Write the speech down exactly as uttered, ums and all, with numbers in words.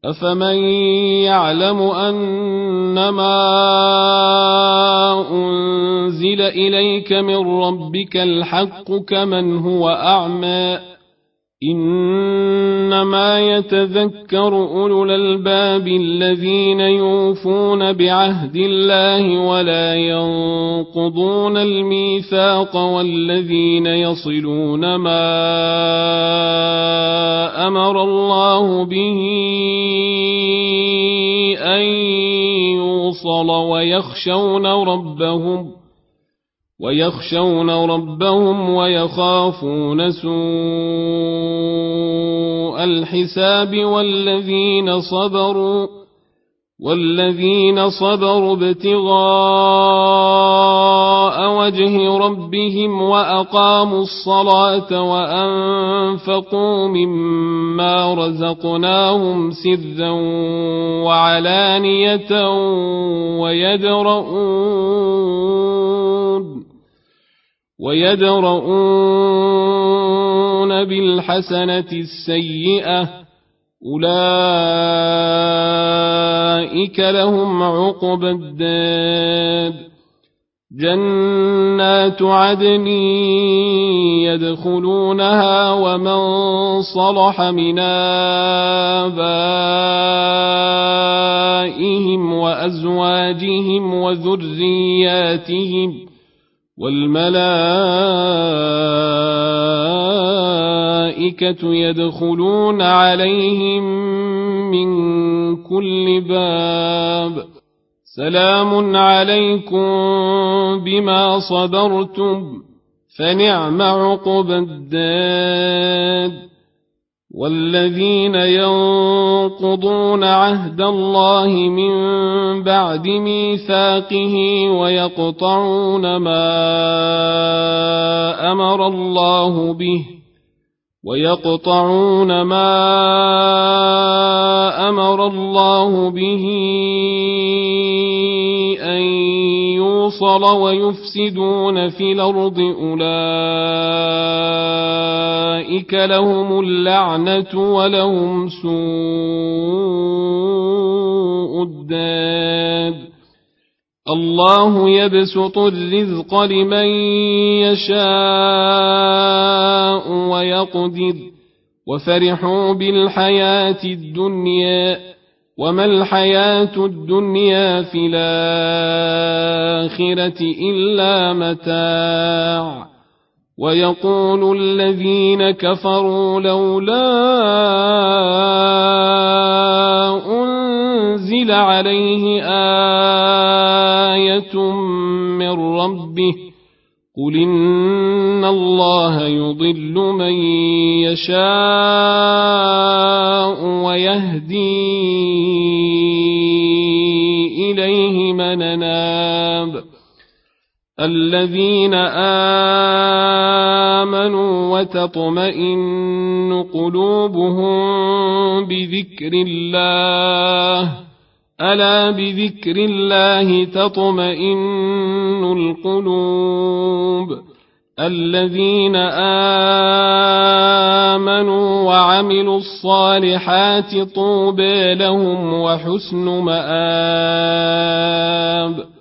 أفمن يعلم أنما أنزل إليك من ربك الحق كمن هو أعمى إنما يتذكر أولو الألباب الذين يوفون بعهد الله ولا ينقضون الميثاق والذين يصلون ما أمر الله به أن يوصل ويخشون ربهم ويخشون ربهم ويخافون سوء الحساب والذين صبروا والذين صبروا ابتغاء وجه ربهم وأقاموا الصلاة وأنفقوا مما رزقناهم سرا وعلانية ويدرؤون ويدرؤون بالحسنة السيئة أولئك لهم عقبى الدار جنات عدن يدخلونها ومن صلح من آبائهم وأزواجهم وذرياتهم والملائكة يدخلون عليهم من كل باب سلام عليكم بما صبرتم فنعم عقبى الدار والذين ينقضون عهد الله من بعد ميثاقه ويقطعون ما أمر الله به ويقطعون ما أمر الله به أن يوصل ويفسدون في الأرض أولئك لهم اللعنة ولهم سوء الدار الله يبسط الرزق لمن يشاء ويقدر وفرحوا بالحياة الدنيا وما الحياة الدنيا في الآخرة إلا متاع ويقول الذين كفروا لولا أنزل عليه آية من ربه قل إن الله يضل من يشاء ويهدي إليه من أناب الذين آمنوا وتطمئن قلوبهم بذكر الله ألا بذكر الله تطمئن القلوب الذين آمنوا وعملوا الصالحات طوبى لهم وحسن مآب